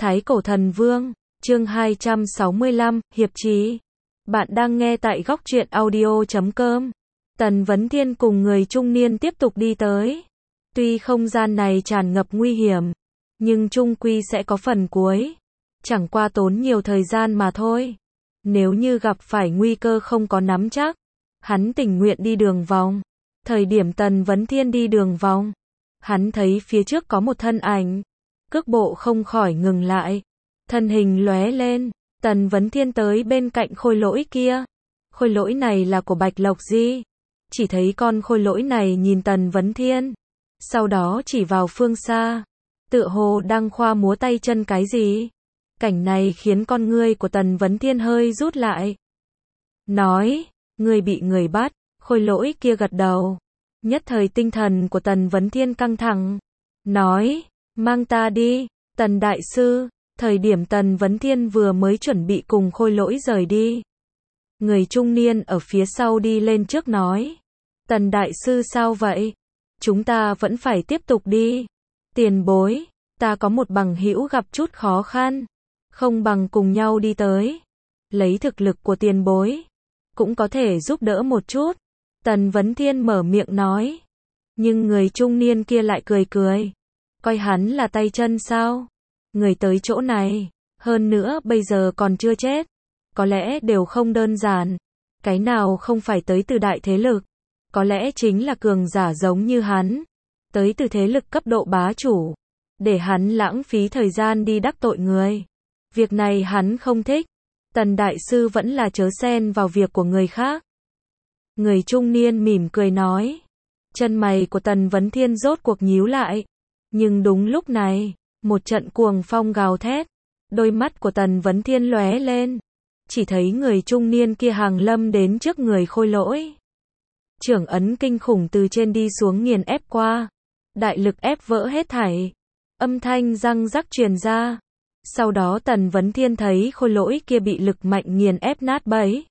Thái Cổ Thần Vương, chương 265, hiệp chí. Bạn đang nghe tại góc truyện audio.com. Tần Vấn Thiên cùng người trung niên tiếp tục đi tới. Tuy không gian này tràn ngập nguy hiểm, nhưng chung quy sẽ có phần cuối. Chẳng qua tốn nhiều thời gian mà thôi. Nếu như gặp phải nguy cơ không có nắm chắc, hắn tình nguyện đi đường vòng. Thời điểm Tần Vấn Thiên đi đường vòng, hắn thấy phía trước có một thân ảnh. Cước bộ không khỏi ngừng lại. Thân hình lóe lên, Tần Vấn Thiên tới bên cạnh khôi lỗi kia. Khôi lỗi này là của Bạch Lộc Di. Chỉ thấy con khôi lỗi này nhìn Tần Vấn Thiên, sau đó chỉ vào phương xa, tựa hồ đang khoa múa tay chân cái gì. Cảnh này khiến con ngươi của Tần Vấn Thiên hơi rút lại. Nói, ngươi bị người bắt. Khôi lỗi kia gật đầu. Nhất thời tinh thần của Tần Vấn Thiên căng thẳng. Nói, mang ta đi, Tần Đại Sư. Thời điểm Tần Vấn Thiên vừa mới chuẩn bị cùng khôi lỗi rời đi, người trung niên ở phía sau đi lên trước nói, Tần Đại Sư sao vậy? Chúng ta vẫn phải tiếp tục đi. Tiền bối, ta có một bằng hữu gặp chút khó khăn, không bằng cùng nhau đi tới. Lấy thực lực của tiền bối, cũng có thể giúp đỡ một chút. Tần Vấn Thiên mở miệng nói. Nhưng người trung niên kia lại cười cười. Coi hắn là tay chân sao? Người tới chỗ này, hơn nữa bây giờ còn chưa chết, có lẽ đều không đơn giản. Cái nào không phải tới từ đại thế lực, có lẽ chính là cường giả giống như hắn, tới từ thế lực cấp độ bá chủ. Để hắn lãng phí thời gian đi đắc tội người, việc này hắn không thích. Tần Đại Sư vẫn là chớ xen vào việc của người khác. Người trung niên mỉm cười nói. Chân mày của Tần Vấn Thiên rốt cuộc nhíu lại. Nhưng đúng lúc này, một trận cuồng phong gào thét, đôi mắt của Tần Vấn Thiên lóe lên, chỉ thấy người trung niên kia hàng lâm đến trước người khôi lỗi. Chưởng ấn kinh khủng từ trên đi xuống nghiền ép qua, đại lực ép vỡ hết thảy, âm thanh răng rắc truyền ra. Sau đó Tần Vấn Thiên thấy khôi lỗi kia bị lực mạnh nghiền ép nát bấy,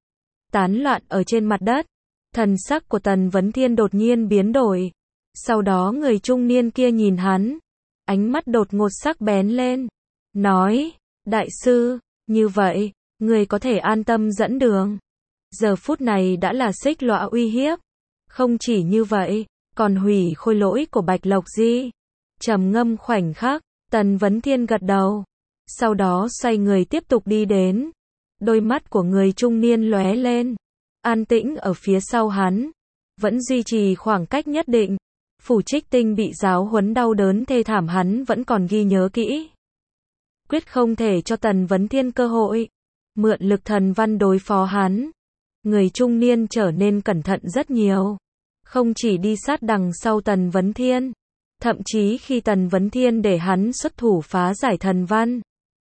tán loạn ở trên mặt đất. Thần sắc của Tần Vấn Thiên đột nhiên biến đổi. Sau đó người trung niên kia nhìn hắn, ánh mắt đột ngột sắc bén lên, nói, Đại Sư, như vậy, người có thể an tâm dẫn đường. Giờ phút này đã là xích lõa uy hiếp. Không chỉ như vậy, còn hủy khôi lỗi của Bạch Lộc Di. Trầm ngâm khoảnh khắc, Tần Vấn Thiên gật đầu. Sau đó xoay người tiếp tục đi đến. Đôi mắt của người trung niên lóe lên. An tĩnh ở phía sau hắn, vẫn duy trì khoảng cách nhất định. Phủ Trích Tinh bị giáo huấn đau đớn thê thảm hắn vẫn còn ghi nhớ kỹ. Quyết không thể cho Tần Vấn Thiên cơ hội mượn lực thần văn đối phó hắn. Người trung niên trở nên cẩn thận rất nhiều. Không chỉ đi sát đằng sau Tần Vấn Thiên, thậm chí khi Tần Vấn Thiên để hắn xuất thủ phá giải thần văn,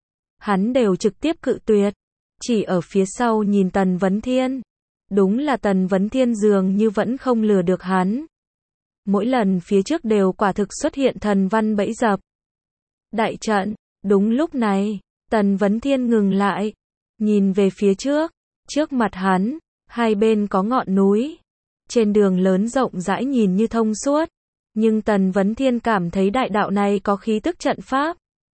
hắn đều trực tiếp cự tuyệt. Chỉ ở phía sau nhìn Tần Vấn Thiên. Đúng là Tần Vấn Thiên dường như vẫn không lừa được hắn. Mỗi lần phía trước đều quả thực xuất hiện thần văn bẫy dập. Đại trận, đúng lúc này, Tần Vấn Thiên ngừng lại, nhìn về phía trước. Trước mặt hắn, hai bên có ngọn núi. Trên đường lớn rộng rãi nhìn như thông suốt. Nhưng Tần Vấn Thiên cảm thấy đại đạo này có khí tức trận pháp.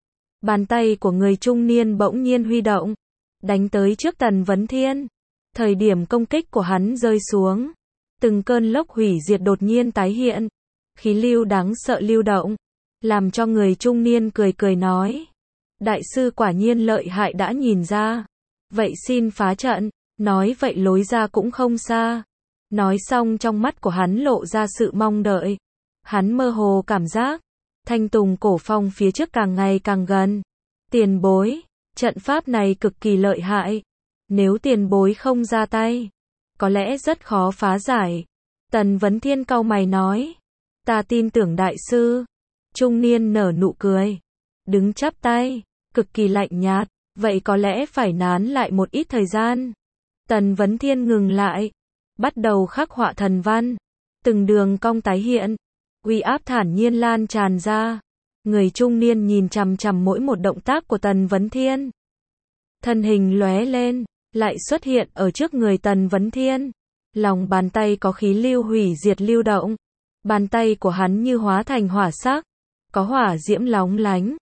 Bàn tay của người trung niên bỗng nhiên huy động, đánh tới trước Tần Vấn Thiên. Thời điểm công kích của hắn rơi xuống, từng cơn lốc hủy diệt đột nhiên tái hiện. Khí lưu đáng sợ lưu động, làm cho người trung niên cười cười nói. Đại Sư quả nhiên lợi hại đã nhìn ra. Vậy xin phá trận, nói vậy lối ra cũng không xa. Nói xong trong mắt của hắn lộ ra sự mong đợi. Hắn mơ hồ cảm giác, thanh tùng cổ phong phía trước càng ngày càng gần. Tiền bối, trận pháp này cực kỳ lợi hại. Nếu tiền bối không ra tay, có lẽ rất khó phá giải. Tần Vấn Thiên cau mày nói. Ta tin tưởng Đại Sư. Trung niên nở nụ cười, đứng chắp tay, cực kỳ lạnh nhạt. Vậy có lẽ phải nán lại một ít thời gian. Tần Vấn Thiên ngừng lại, bắt đầu khắc họa thần văn. Từng đường cong tái hiện, uy áp thản nhiên lan tràn ra. Người trung niên nhìn chằm chằm mỗi một động tác của Tần Vấn Thiên. Thân hình lóe lên, lại xuất hiện ở trước người Tần Vấn Thiên. Lòng bàn tay có khí lưu hủy diệt lưu động. Bàn tay của hắn như hóa thành hỏa sắc, có hỏa diễm lóng lánh.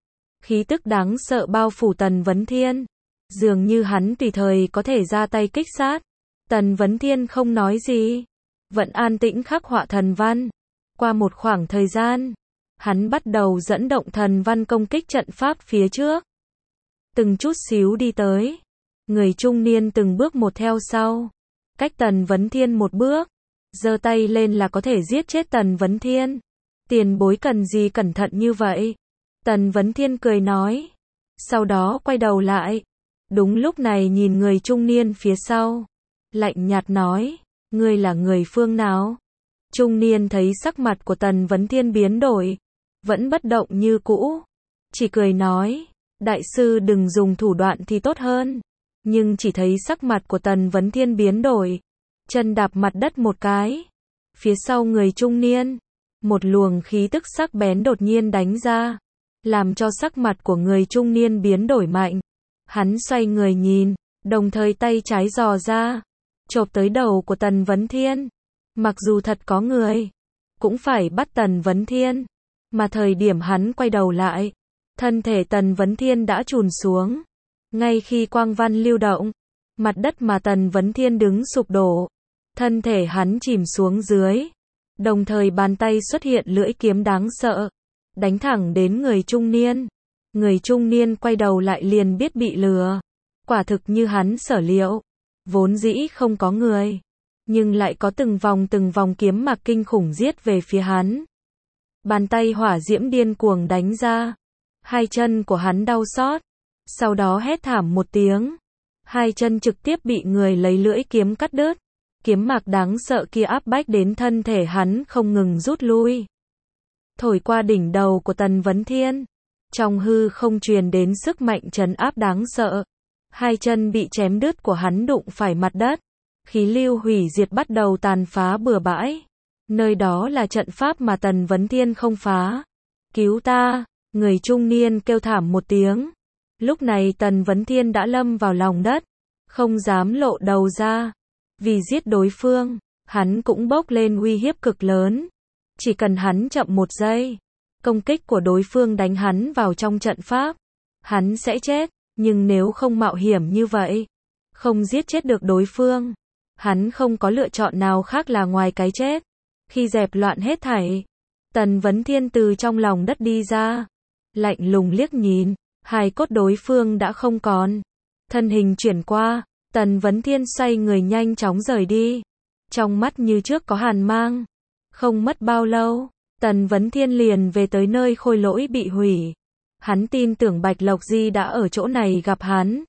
Khí tức đáng sợ bao phủ Tần Vấn Thiên. Dường như hắn tùy thời có thể ra tay kích sát. Tần Vấn Thiên không nói gì. Vẫn an tĩnh khắc họa thần văn. Qua một khoảng thời gian, hắn bắt đầu dẫn động thần văn công kích trận pháp phía trước. Từng chút xíu đi tới. Người trung niên từng bước một theo sau. Cách Tần Vấn Thiên một bước. Giơ tay lên là có thể giết chết Tần Vấn Thiên. Tiền bối cần gì cẩn thận như vậy? Tần Vấn Thiên cười nói. Sau đó quay đầu lại. Đúng lúc này nhìn người trung niên phía sau. Lạnh nhạt nói. Ngươi là người phương nào? Trung niên thấy sắc mặt của Tần Vấn Thiên biến đổi. Vẫn bất động như cũ. Chỉ cười nói. Đại sư đừng dùng thủ đoạn thì tốt hơn. Nhưng chỉ thấy sắc mặt của Tần Vấn Thiên biến đổi. Chân đạp mặt đất một cái. Phía sau người trung niên. Một luồng khí tức sắc bén đột nhiên đánh ra. Làm cho sắc mặt của người trung niên biến đổi mạnh. Hắn xoay người nhìn. Đồng thời tay trái giò ra. Chộp tới đầu của Tần Vấn Thiên. Mặc dù thật có người. Cũng phải bắt Tần Vấn Thiên. Mà thời điểm hắn quay đầu lại. Thân thể Tần Vấn Thiên đã chùn xuống. Ngay khi quang văn lưu động. Mặt đất mà Tần Vấn Thiên đứng sụp đổ. Thân thể hắn chìm xuống dưới. Đồng thời bàn tay xuất hiện lưỡi kiếm đáng sợ. Đánh thẳng đến người trung niên. Người trung niên quay đầu lại liền biết bị lừa. Quả thực như hắn sở liệu. Vốn dĩ không có người. Nhưng lại có từng vòng kiếm mạc kinh khủng giết về phía hắn. Bàn tay hỏa diễm điên cuồng đánh ra. Hai chân của hắn đau xót. Sau đó hét thảm một tiếng. Hai chân trực tiếp bị người lấy lưỡi kiếm cắt đứt. Kiếm mạc đáng sợ kia áp bách đến thân thể hắn không ngừng rút lui. Thổi qua đỉnh đầu của Tần Vấn Thiên. Trong hư không truyền đến sức mạnh trấn áp đáng sợ. Hai chân bị chém đứt của hắn đụng phải mặt đất. Khí lưu hủy diệt bắt đầu tàn phá bừa bãi. Nơi đó là trận pháp mà Tần Vấn Thiên không phá. Cứu ta! Người trung niên kêu thảm một tiếng. Lúc này Tần Vấn Thiên đã lâm vào lòng đất. Không dám lộ đầu ra. Vì giết đối phương, hắn cũng bốc lên uy hiếp cực lớn. Chỉ cần hắn chậm một giây, công kích của đối phương đánh hắn vào trong trận pháp, hắn sẽ chết. Nhưng nếu không mạo hiểm như vậy, không giết chết được đối phương, hắn không có lựa chọn nào khác là ngoài cái chết. Khi dẹp loạn hết thảy, Tần Vấn Thiên từ trong lòng đất đi ra. Lạnh lùng liếc nhìn, hài cốt đối phương đã không còn. Thân hình chuyển qua, Tần Vấn Thiên xoay người nhanh chóng rời đi. Trong mắt như trước có hàn mang. Không mất bao lâu, Tần Vấn Thiên liền về tới nơi khôi lỗi bị hủy. Hắn tin tưởng Bạch Lộc Di đã ở chỗ này gặp hắn.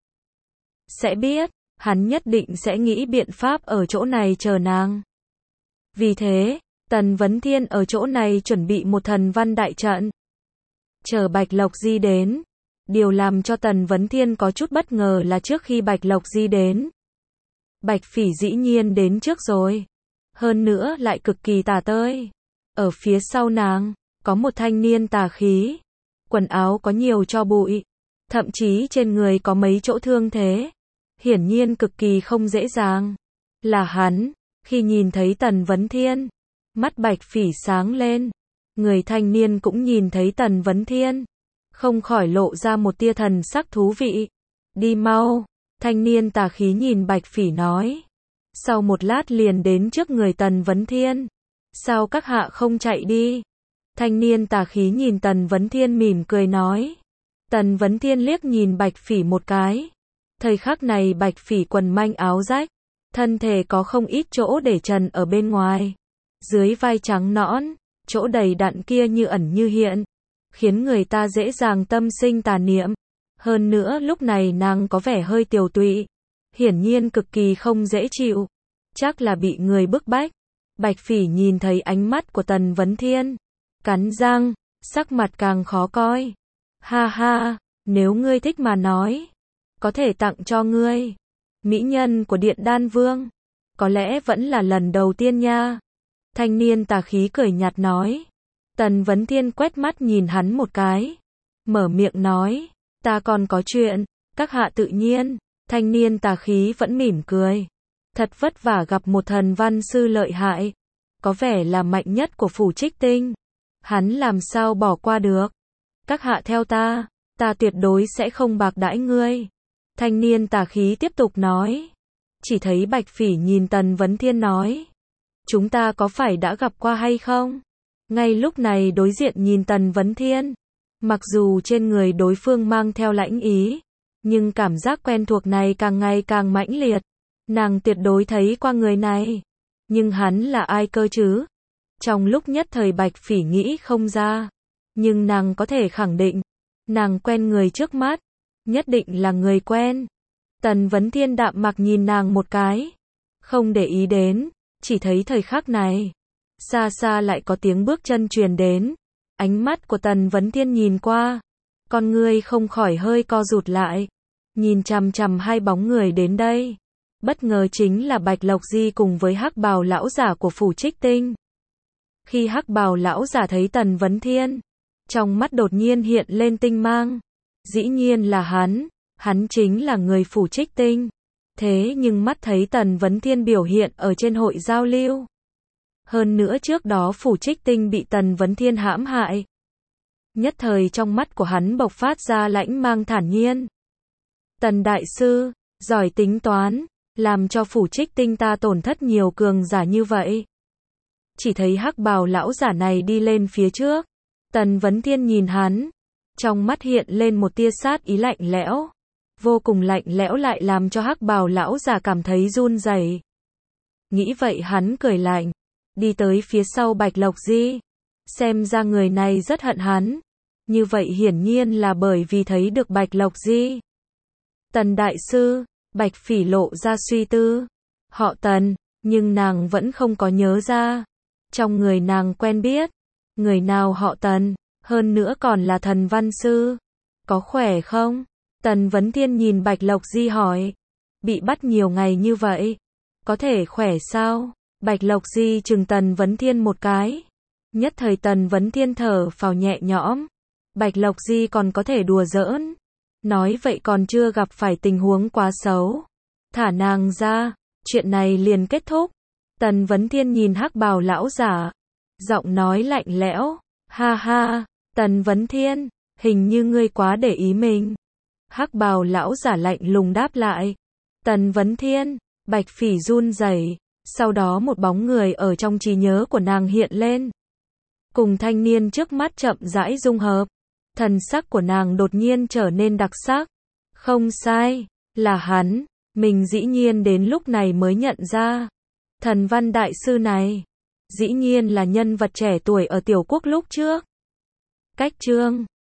Sẽ biết, hắn nhất định sẽ nghĩ biện pháp ở chỗ này chờ nàng. Vì thế, Tần Vấn Thiên ở chỗ này chuẩn bị một thần văn đại trận. Chờ Bạch Lộc Di đến. Điều làm cho Tần Vấn Thiên có chút bất ngờ là trước khi Bạch Lộc Di đến, Bạch Phỉ dĩ nhiên đến trước rồi. Hơn nữa lại cực kỳ tà tơi. Ở phía sau nàng, có một thanh niên tà khí. Quần áo có nhiều tro bụi. Thậm chí trên người có mấy chỗ thương thế. Hiển nhiên cực kỳ không dễ dàng. Là hắn. Khi nhìn thấy Tần Vấn Thiên, mắt Bạch Phỉ sáng lên. Người thanh niên cũng nhìn thấy Tần Vấn Thiên. Không khỏi lộ ra một tia thần sắc thú vị. Đi mau. Thanh niên tà khí nhìn Bạch Phỉ nói. Sau một lát liền đến trước người Tần Vấn Thiên. Sao các hạ không chạy đi? Thanh niên tà khí nhìn Tần Vấn Thiên mỉm cười nói. Tần Vấn Thiên liếc nhìn Bạch Phỉ một cái. Thời khắc này Bạch Phỉ quần manh áo rách. Thân thể có không ít chỗ để trần ở bên ngoài. Dưới vai trắng nõn, chỗ đầy đặn kia như ẩn như hiện. Khiến người ta dễ dàng tâm sinh tà niệm. Hơn nữa lúc này nàng có vẻ hơi tiều tụy. Hiển nhiên cực kỳ không dễ chịu. Chắc là bị người bức bách. Bạch Phỉ nhìn thấy ánh mắt của Tần Vấn Thiên. Cắn răng, sắc mặt càng khó coi. Ha ha, nếu ngươi thích mà nói, có thể tặng cho ngươi. Mỹ nhân của Điện Đan Vương. Có lẽ vẫn là lần đầu tiên nha. Thanh niên tà khí cười nhạt nói. Tần Vấn Thiên quét mắt nhìn hắn một cái. Mở miệng nói. Ta còn có chuyện. Các hạ tự nhiên. Thanh niên tà khí vẫn mỉm cười. Thật vất vả gặp một thần văn sư lợi hại. Có vẻ là mạnh nhất của phủ Trích Tinh. Hắn làm sao bỏ qua được. Các hạ theo ta. Ta tuyệt đối sẽ không bạc đãi ngươi. Thanh niên tà khí tiếp tục nói. Chỉ thấy Bạch Phỉ nhìn Tần Vấn Thiên nói. Chúng ta có phải đã gặp qua hay không? Ngay lúc này đối diện nhìn Tần Vấn Thiên. Mặc dù trên người đối phương mang theo lãnh ý, nhưng cảm giác quen thuộc này càng ngày càng mãnh liệt. Nàng tuyệt đối thấy qua người này. Nhưng hắn là ai cơ chứ? Trong lúc nhất thời Bạch Phỉ nghĩ không ra. Nhưng nàng có thể khẳng định. Nàng quen người trước mắt. Nhất định là người quen. Tần Vấn Thiên đạm mạc nhìn nàng một cái. Không để ý đến. Chỉ thấy thời khắc này. Xa xa lại có tiếng bước chân truyền đến. Ánh mắt của Tần Vấn Thiên nhìn qua. Con ngươi không khỏi hơi co rụt lại. Nhìn chằm chằm hai bóng người đến đây. Bất ngờ chính là Bạch Lộc Di cùng với Hắc Bào lão giả của phủ Trích Tinh. Khi Hắc Bào lão giả thấy Tần Vấn Thiên, trong mắt đột nhiên hiện lên tinh mang. Dĩ nhiên là hắn chính là người phủ Trích Tinh. Thế nhưng mắt thấy Tần Vấn Thiên biểu hiện ở trên hội giao lưu. Hơn nữa trước đó phủ Trích Tinh bị Tần Vấn Thiên hãm hại. Nhất thời trong mắt của hắn bộc phát ra lãnh mang thản nhiên. Tần đại sư, giỏi tính toán, làm cho phủ Trích Tinh ta tổn thất nhiều cường giả như vậy. Chỉ thấy Hắc Bào lão giả này đi lên phía trước. Tần Vấn Thiên nhìn hắn, trong mắt hiện lên một tia sát ý lạnh lẽo. Vô cùng lạnh lẽo lại làm cho Hắc Bào lão giả cảm thấy run rẩy. Nghĩ vậy hắn cười lạnh, đi tới phía sau Bạch Lộc Di. Xem ra người này rất hận hắn. Như vậy hiển nhiên là bởi vì thấy được Bạch Lộc Di. Tần đại sư, Bạch Phỉ lộ ra suy tư. Họ Tần, nhưng nàng vẫn không có nhớ ra. Trong người nàng quen biết, người nào họ Tần, hơn nữa còn là Thần Văn Sư. Có khỏe không? Tần Vấn Thiên nhìn Bạch Lộc Di hỏi. Bị bắt nhiều ngày như vậy, có thể khỏe sao? Bạch Lộc Di chừng Tần Vấn Thiên một cái. Nhất thời Tần Vấn Thiên thở phào nhẹ nhõm. Bạch Lộc Di còn có thể đùa giỡn. Nói vậy còn chưa gặp phải tình huống quá xấu. Thả nàng ra, chuyện này liền kết thúc. Tần Vấn Thiên nhìn Hắc Bào lão giả, giọng nói lạnh lẽo. Ha ha, Tần Vấn Thiên, hình như ngươi quá để ý mình. Hắc Bào lão giả lạnh lùng đáp lại. Tần Vấn Thiên, Bạch Phỉ run rẩy. Sau đó một bóng người ở trong trí nhớ của nàng hiện lên. Cùng thanh niên trước mắt chậm rãi dung hợp. Thần sắc của nàng đột nhiên trở nên đặc sắc. Không sai, là hắn. Mình dĩ nhiên đến lúc này mới nhận ra. Thần Văn đại sư này, dĩ nhiên là nhân vật trẻ tuổi ở tiểu quốc lúc trước. Cách chương